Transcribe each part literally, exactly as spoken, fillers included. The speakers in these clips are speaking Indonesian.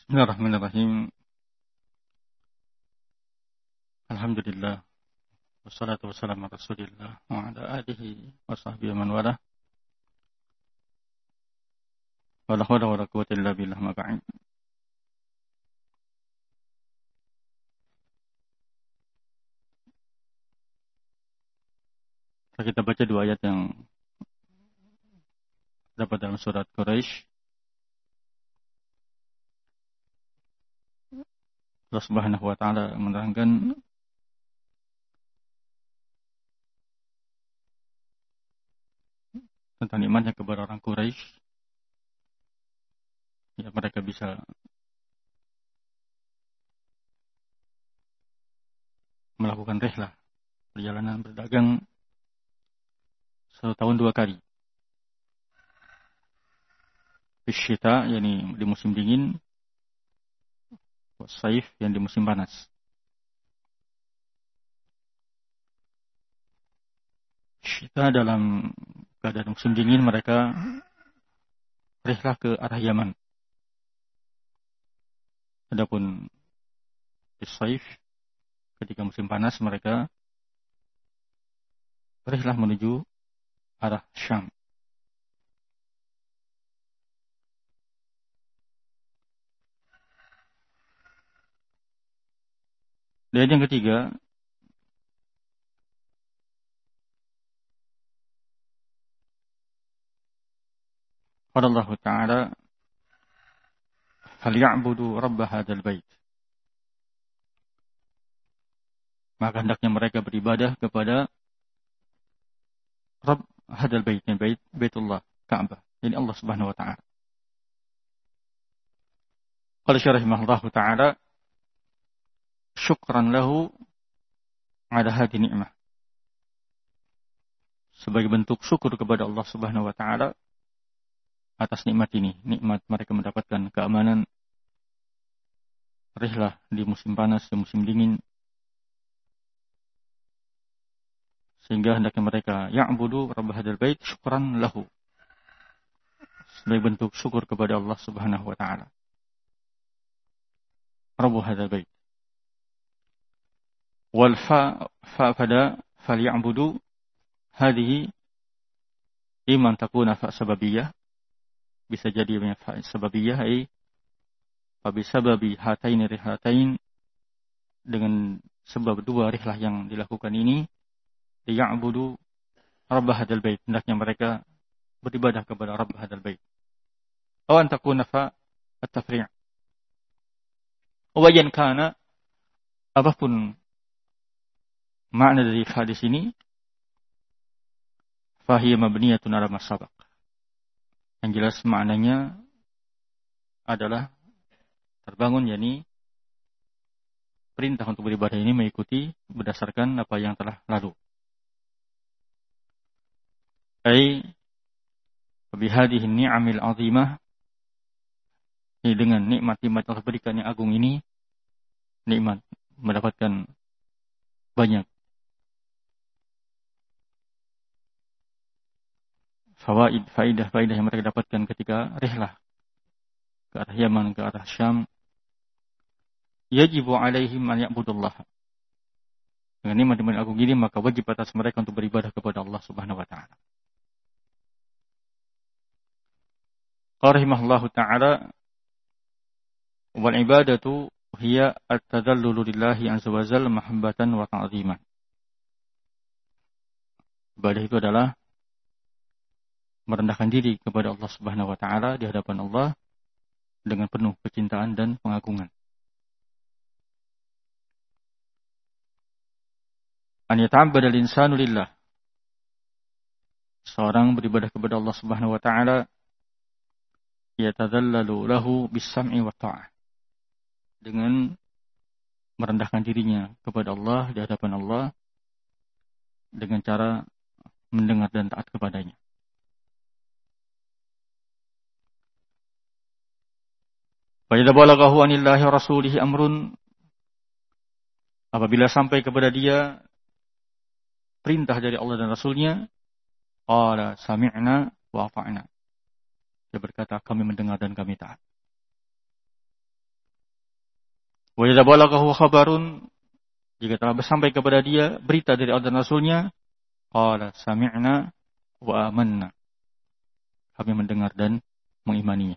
Bismillahirrahmanirrahim. Alhamdulillah. Wassalatu wassalamu ala Rasulillah wa ala alihi wa sahbihi man wala. Wa la hawla wa la quwwata illa billah ma ba'd. Kita baca dua ayat yang dapat dalam surat Quraisy. Allah Subhanahu wa taala menerangkan tentang nikmatnya kepada orang Quraisy. Ya, mereka bisa melakukan rihlah, perjalanan berdagang satu tahun dua kali. Fisyita, yakni di musim dingin, wasaif, yang di musim panas. Syita dalam keadaan musim dingin mereka rihlah ke arah Yaman. Adapun di saif, ketika musim panas mereka rihlah menuju arah Syam. Dan yang ketiga, qala Allah Ta'ala, "Falyabudu rabb hadzal bait." Maka hendaknya mereka beribadah kepada Rabb hadzal bait, bait Baitullah, Ka'bah, ini Allah Subhanahu wa taala. Qala syarahimahullah taala, syukran lahu ala hadhihi ni'mah. Sebagai bentuk syukur kepada Allah Subhanahu wa taala atas nikmat ini, nikmat mereka mendapatkan keamanan rihlah di musim panas, di musim dingin, sehingga hendaknya mereka ya'budu rabb hadzal bait syukran lahu, sebagai bentuk syukur kepada Allah Subhanahu wa taala. Rabb hadzal bait. Wal fa fa pada falya'budu hadhihi iman takuna fa sababiyah, bisa jadi fa sababiyah ai fa bisababi hataini rihlatain, dengan sebab dua rihlah yang dilakukan ini, ya'budu rabb hadzal bait, hendaknya mereka beribadah kepada Rabb hadzal bait. Aw an takuna fa at-tafri'. Wa yan kana, apapun makna dari hadis ini, fahiya mabniyatun ala ma sabaq. Yang jelas maknanya adalah terbangun, yakni perintah untuk beribadah ini mengikuti berdasarkan apa yang telah lalu. Ai bi hadhihi ni'amil 'azimah, ini dengan nikmat-nikmat Allah berikan yang agung ini, nikmat mendapatkan banyak fawaid, faidah-faidah yang mereka dapatkan ketika rihlah ke arah Yaman, ke arah Syam. Yajibu alaihim an ya'budullah. Dengan nikmat-nikmat agung ini maka wajib atas mereka untuk beribadah kepada Allah Subhanahu wa taala. Qala rahimahullahu taala, wal ibadatu hiya at-tadallulu lillahi azza wa jalla mahabbatan wa ta'ziman. Ibadah itu adalah merendahkan diri kepada Allah Subhanahu wa taala di hadapan Allah dengan penuh kecintaan dan pengagungan. An yata'abbada al-insanu lillah. Seorang beribadah kepada Allah Subhanahu wa taala, yatadhallalu lahu bis-sam'i wa ta'ah, dengan merendahkan dirinya kepada Allah di hadapan Allah dengan cara mendengar dan taat kepadanya. Fa idza balaghahu anillahi wa rasulihi amrun, apabila sampai kepada dia perintah dari Allah dan Rasulnya, qala sami'na wa ata'na, dia berkata kami mendengar dan kami taat. Wa idza balaghahu khabarun, jika telah sampai kepada dia berita dari Allah dan Rasulnya, qala sami'na wa amanna, kami mendengar dan mengimaninya.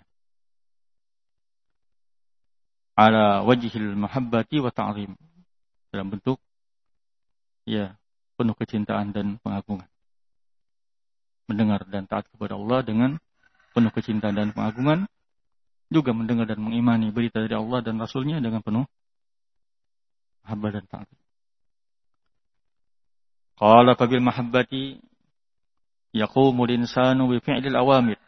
Ala wajhil mahabbati wa ta'zim, dalam bentuk ya penuh kecintaan dan pengagungan. Mendengar dan taat kepada Allah dengan penuh kecintaan dan pengagungan, juga mendengar dan mengimani berita dari Allah dan Rasulnya dengan penuh mahabbah dan ta'at. Qala qabil mahabbati yaqumul insanu bi fi'lil awamir.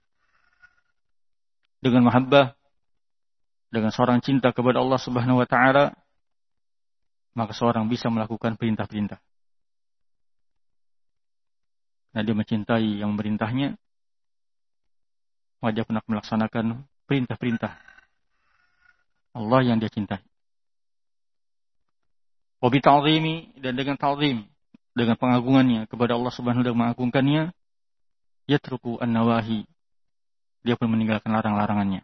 Dengan mahabbah, dengan seorang cinta kepada Allah Subhanahu wa taala, maka seorang bisa melakukan perintah-perintah. Nah, dia mencintai yang memerintahnya, maka dia pernah melaksanakan perintah-perintah Allah yang dia cintai. Wa bi ta'zimi, dan dengan ta'zim, dengan pengagungannya kepada Allah Subhanahu wa taala, mengagungkannya, yatruku an-nawahi, dia pun meninggalkan larang-larangannya.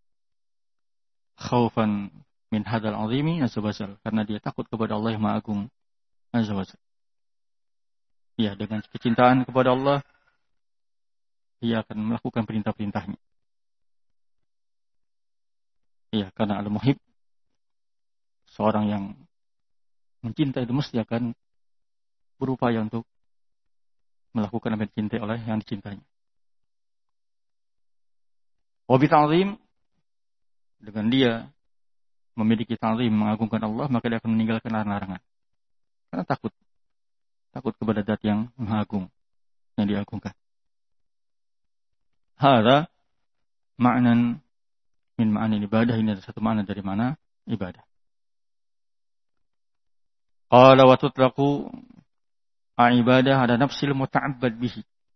Khaufan min hadzal 'azimi azza wajalla, karena dia takut kepada Allah yang Maha Agung azza wajalla. Ya, dengan kecintaan kepada Allah, dia akan melakukan perintah-perintahnya. Ya, karena al-muhib, seorang yang mencintai itu mesti akan berupaya untuk melakukan apa yang dicintai oleh yang dicintainya. Wa bi ta'zim, dengan dia memiliki ta'zim, mengagungkan Allah, maka dia akan meninggalkan larangan-larangan. Karena takut. Takut kepada zat yang Maha Agung, yang diagungkan. Hadza ma'nan min ma'ani ibadah, ini adalah satu makna dari mana ibadah. Qala wa tutlaqu ibadah ada nafsil muta'abbad bihi.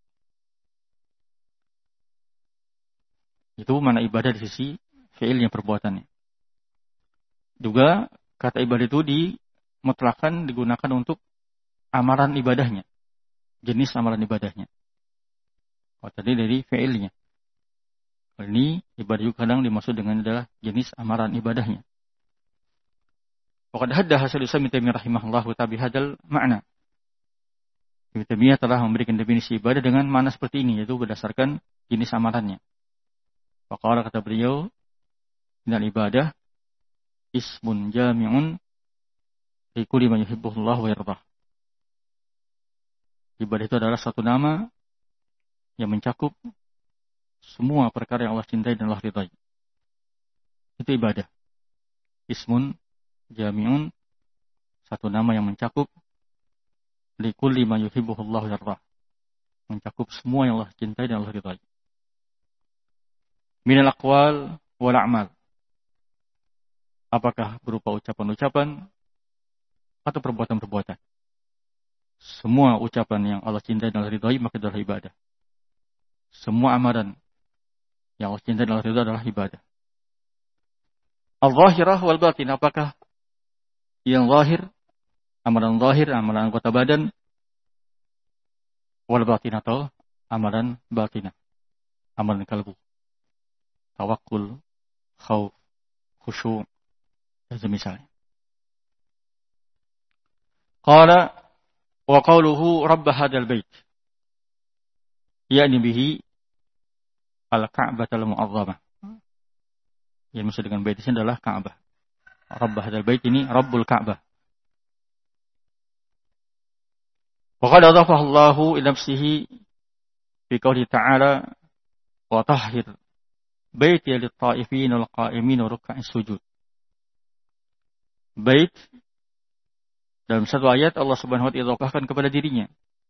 Itu mana ibadah di sisi fi'ilnya, perbuatannya. Juga kata ibadah itu dimutlakan, digunakan untuk amalan ibadahnya, jenis amalan ibadahnya. Oh, tadi dari fi'ilnya. Ini ibadah juga kadang dimaksud dengan adalah jenis amalan ibadahnya. Waqad hadda hasil Ibnu Taimiyah rahimahullahu ta'ala bihadzal makna. Ibnu Taimiyah telah memberikan definisi ibadah dengan makna seperti ini, yaitu berdasarkan jenis amalannya. Faqala, kata beliau, innal ibadah ismun jami'un li kulli ma yuhibbuhullah wa yardah. Ibadah itu adalah satu nama yang mencakup semua perkara yang Allah cintai dan Allah ridai. Itu ibadah. Ismun jami'un, satu nama yang mencakup li kulli ma yuhibbuhullah wa yardah, mencakup semua yang Allah cintai dan Allah ridai. Minal aqwal wal a'mal, apakah berupa ucapan-ucapan atau perbuatan-perbuatan. Semua ucapan yang Allah cintai dan Allah ridai maka adalah ibadah. Semua amalan yang Allah cintai dan Allah ridai adalah ibadah. Al-zahirah wal batin, apakah yang zahir, amalan zahir, amalan anggota badan, wal batin, atau amalan batinah, amalan kalbu, tawakkul, khauf, khusyuk, dan semisalnya. Qala wa qawluhu rabb hadzal bait, yakni bihi al-Ka'batul Mu'azzamah. Yang maksud dengan bait ini adalah Ka'bah. Rabb hadzal bait ini Rabbul Ka'bah. Wa qad adhafahu Allahu ila nafsihi fi qouli ta'ala wa tahhir baiti lit-ta'ifin wal qa'imin wa ruk'a'is sujud. Bait dalam satu ayat Allah Subhanahu wa taala idhafahkan kepada dirinya.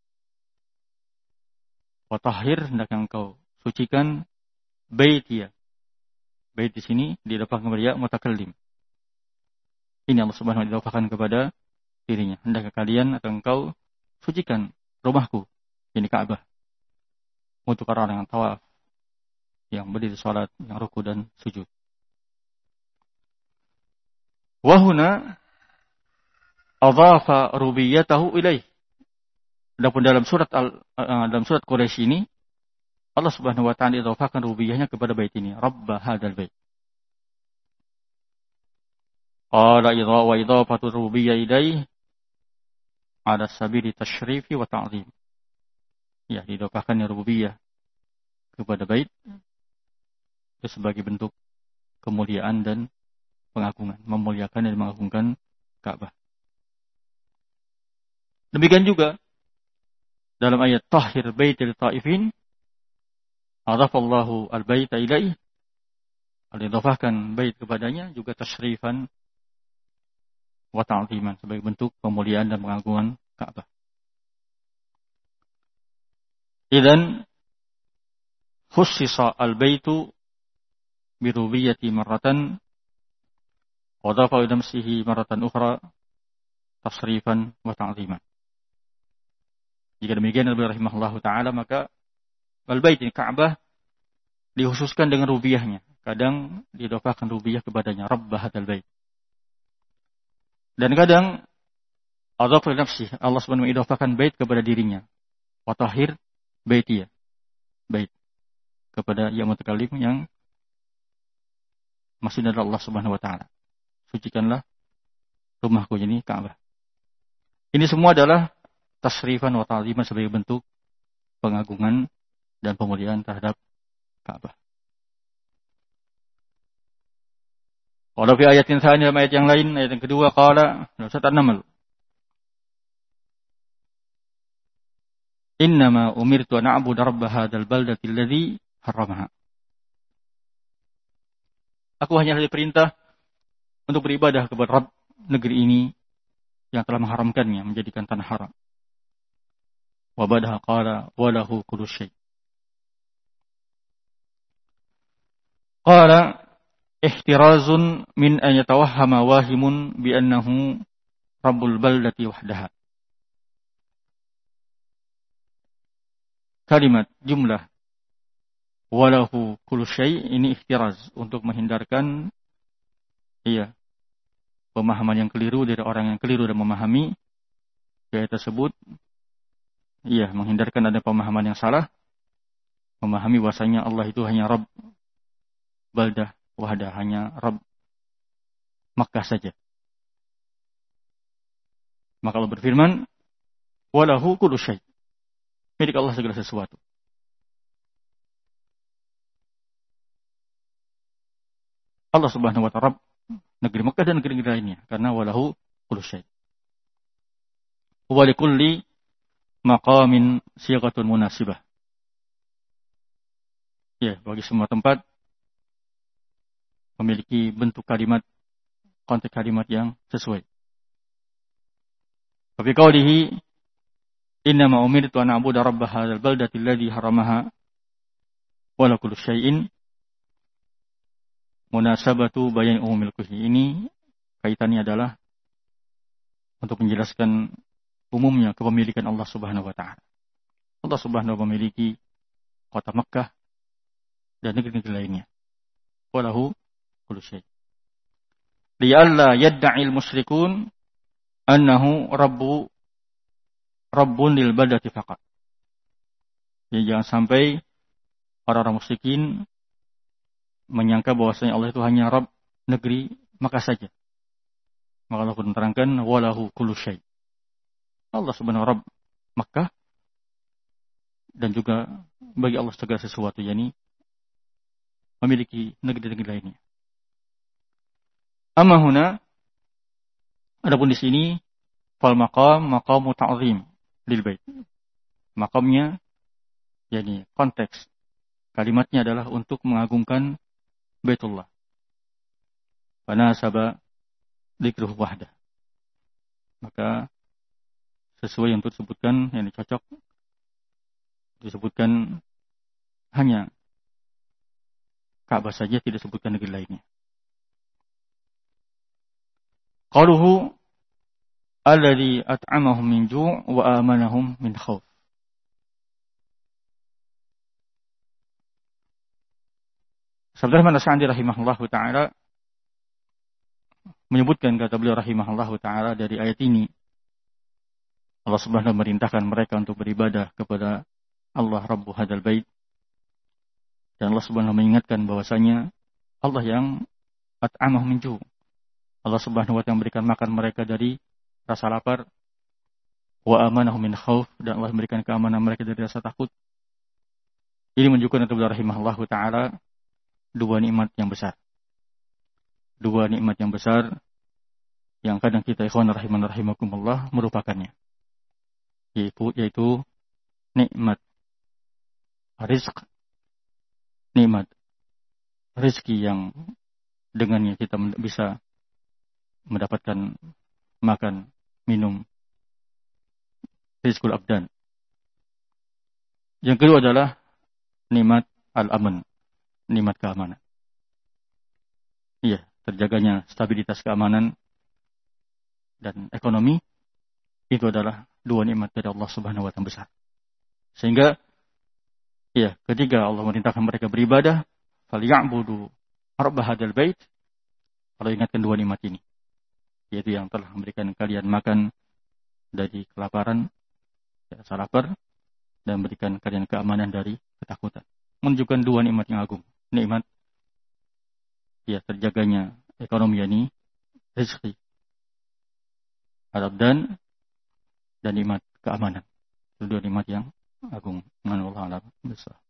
Wa tahhir, hendaknya engkau sucikan baitiya. Bait di sini diidhafahkan kepada ya mutakallim. Ini Allah Subhanahu wa taala idhafahkan kepada dirinya. Hendaknya kalian atau engkau sucikan rumahku, ini Ka'bah, untuk orang yang tawaf, yang berdiri salat, yang ruku dan sujud. Wa huna adhafa rubiyyatahu ilaih. Adapun dalam surat al, uh, dalam surat Quraisy ini Allah Subhanahu wa taala idhafahkan rububiyahnya kepada bait ini, Rabb hadzal bait. Qala idha wa idhafatu rububiyyah ilaih ala sabili tasyrifi wa ta'zim. Ya, didofahkan rububiyah kepada bait itu sebagai bentuk kemuliaan dan pengagungan, memuliakan dan mengagungkan Ka'bah. Demikian juga dalam ayat tahhir baitil ta'ifin, adafallahu al-baita ilaih, didofahkan bait kepadanya juga tasyrifan wa ta'ziman sebagai bentuk pemuliaan dan pengagungan Ka'bah. Idzan khussisa al-baitu bi rububiyyati marratan wa dafa ila nafsihi marratan ukhra tasrifan wa ta'ziman. Jika demikian Nabi rahimahullahu taala, maka al-bait Ka'bah dikhususkan dengan rububiyahnya. Kadang didofahkan rububiyah kepadanya, Rabb hadzal bait. Dan kadang adzafa li nafsi, Allah Subhanahu wa taala idofahkan bait kepada dirinya. Wa tahhir baitiyah. Bait kepada yang mutakallim yang masih dari Allah Subhanahu wa taala. Sucikanlah rumahku ini Ka'bah. Ini semua adalah tasrifan wa ta'ziman sebagai bentuk pengagungan dan pemuliaan terhadap Ka'bah. Qala fi ayatin tsaniyah, ayat yang lain, ayat yang kedua, qala surat An-Naml. Innama umirtu an a'budu rabb hadzal baldati alladzi harramaha. Aku hanya diperintah untuk beribadah kepada Rabb negeri ini yang telah mengharamkannya, menjadikan tanah haram. Wa badaha qala wa lahu kullu syai'. Qala ihtirazun min an yatawahhama wahimun bi annahu rabbul baldati wahdaha. Kalimat jumlah walahu kullu syai' ini ihtiraz untuk menghindarkan iya pemahaman yang keliru dari orang yang keliru dan memahami ayat tersebut. Iya, menghindarkan ada pemahaman yang salah, memahami bahwasanya Allah itu hanya Rabb baldah wahdah, hanya Rabb Makkah saja. Maka Allah berfirman, walahu kullu syai', milik Allah segala sesuatu. Allah Subhanahu wa ta'ala Rabb negeri Makkah dan negeri-negeri lainnya, karena walahu kullu syai'. Wa likulli maqamin sighatun munasibah. Ya, bagi semua tempat memiliki bentuk kalimat, konteks kalimat yang sesuai. Fa fi qawlihi innama umirtu an a'budu rabb hadzal baldati alladzi haramaha wa la kullu syai'in munasabatu bayan umumil kulli. Ini kaitannya adalah untuk menjelaskan umumnya kepemilikan Allah Subhanahu wa taala. Allah Subhanahu wa taala memiliki kota Makkah dan negeri-negeri lainnya. Walahu kullu syai'. Li'alla yad'il musyrikun annahu rabbu rabbun lil baldati faqat. Jadi jangan sampai orang-orang musyrikin menyangka bahwasanya Allah itu hanya Rabb negeri Makkah saja. Maka Allah pun menerangkan walahu kullu syai'. Allah Subhanahu wa Rabb Makkah dan juga bagi Allah segala sesuatu, yakni memiliki negeri-negeri lainnya. Amma huna, adapun di sini fal maqam maqamu ta'zim lil bait. Maqamnya, yakni konteks kalimatnya adalah untuk mengagungkan Baitullah. Fanasaba dzikruhu wahdah. Maka sesuai yang disebutkan, yang cocok disebutkan hanya Ka'bah saja, tidak disebutkan negeri lainnya. Qaluhu alladzi at'amahum min ju' wa amanahum min khauf. Sabda Imam As-Sa'di rahimahullahu taala menyebutkan, kata beliau rahimahullahu taala, dari ayat ini Allah Subhanahu wa taala merintahkan mereka untuk beribadah kepada Allah Rabbu hadzal bait. Dan Allah Subhanahu wa taala mengingatkan bahwasanya Allah yang at'amahum min ju'. Allah Subhanahu wa taala memberikan makan mereka dari rasa lapar, wa amanahum min khauf, dan Allah memberikan keamanan mereka dari rasa takut. Ini menunjukkan kepada rahimahullah taala dua nikmat yang besar. Dua nikmat yang besar yang kadang kita ikhwan rahiman rahimakumullah merupakannya. Yaitu, yaitu nikmat rizq, nikmat rezeki yang dengannya kita bisa mendapatkan makan, minum, rizqul abdan. Yang kedua adalah nikmat al-aman, nikmat keamanan. Iya, terjaganya stabilitas keamanan dan ekonomi, itu adalah dua nikmat dari Allah Subhanahu wa taala besar. Sehingga iya, ketika Allah merintahkan mereka beribadah, falyabudu rabb hadzal bait, Allah ingatkan dua nikmat ini, yaitu yang telah memberikan kalian makan dari kelaparan, rasa lapar, dan memberikan kalian keamanan dari ketakutan. Menunjukkan dua nikmat yang agung. Nikmat ya terjaganya ekonomi ini, rezeki, al-abdan, dan nikmat keamanan. Itu dua nikmat yang agung. Allah a'lam bishawab.